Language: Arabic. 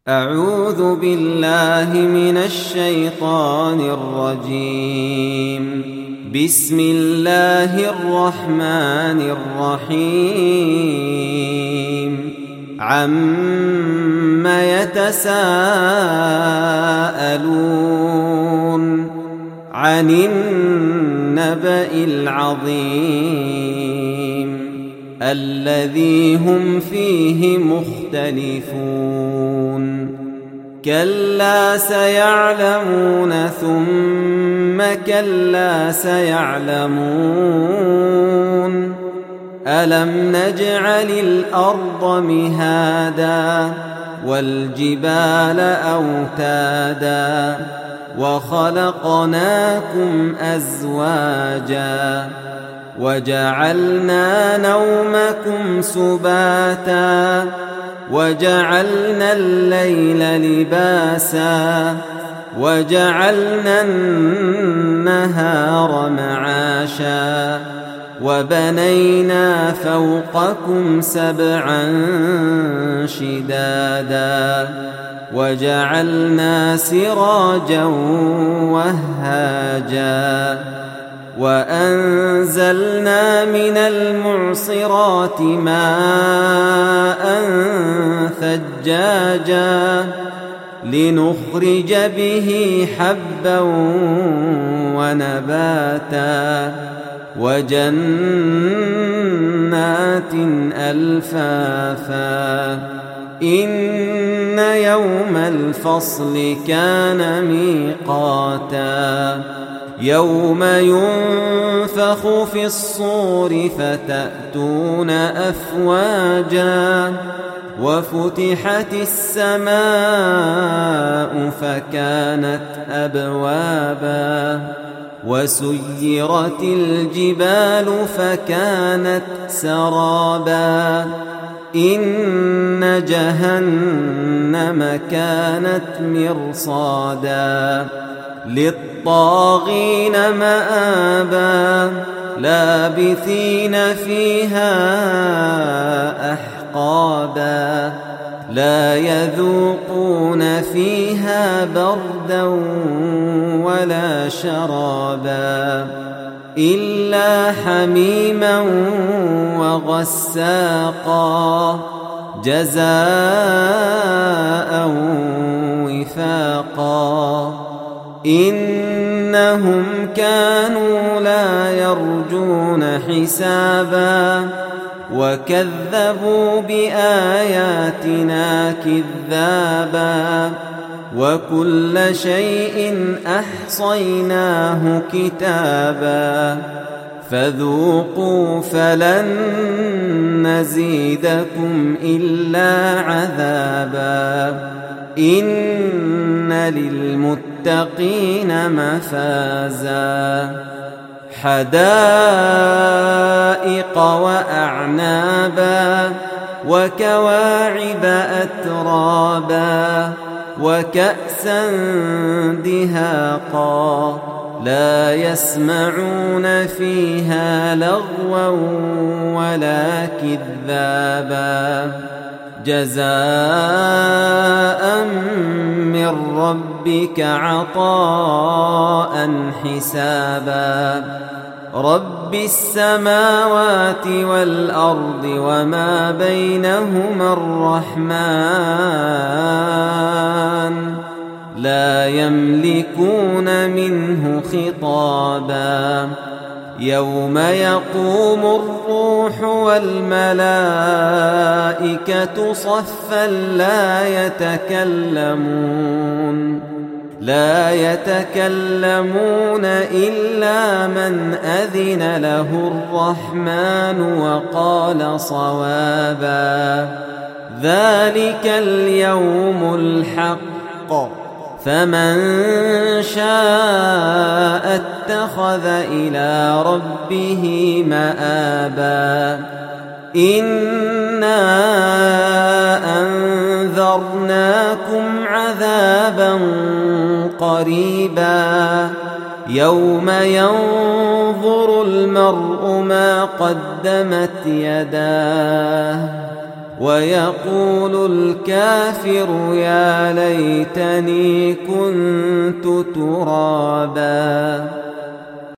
أعوذ بالله من الشيطان الرجيم. بسم الله الرحمن الرحيم. عَمَّ يتساءلون عن النبأ العظيم الذي هم فيه مختلفون. كلا سيعلمون ثم كلا سيعلمون. ألم نجعل الأرض مهادا والجبال أوتادا وخلقناكم أزواجا وجعلنا نومكم سباتا وجعلنا الليل لباسا وجعلنا النهار معاشا وبنينا فوقكم سبعا شدادا وجعلنا سراجا وهاجا وأنزلنا من المعصرات ماء ثجاجا لنخرج به حبا ونباتا وجنات ألفافا. إن يوم الفصل كان ميقاتا. يوم ينفخ في الصور فتأتون أفواجا وفتحت السماء فكانت أبوابا وسيرت الجبال فكانت سرابا. إن جهنم كانت مرصادا للطاغين مآبا لابثين فيها أحقابا لا يذوقون فيها بردا ولا شرابا إلا حميما وغساقا جزاء وفاقا. إنهم كانوا لا يرجون حسابا وكذبوا بآياتنا كذابا وكل شيء أحصيناه كتابا فذوقوا فلن نزيدكم إلا عذابا. إن للمتقين مفازا حدائق وأعنابا وكواعب أترابا وكأسا دهاقا لا يسمعون فيها لغوا ولا كذابا جزاء من ربك عطاء حسابا. رب السماوات والأرض وما بينهما الرحمن لا يملكون منه خطابا. يوم يقوم الروح والملائكة صفا لا يتكلمون إلا من أذن له الرحمن وقال صوابا. ذلك اليوم الحق فمن شاء اتخذ إلى ربه مآبا. إنا أنذرناكم عذابا قريبا يوم ينظر المرء ما قدمت يداه ويقول الكافر يا ليتني كنت ترابا.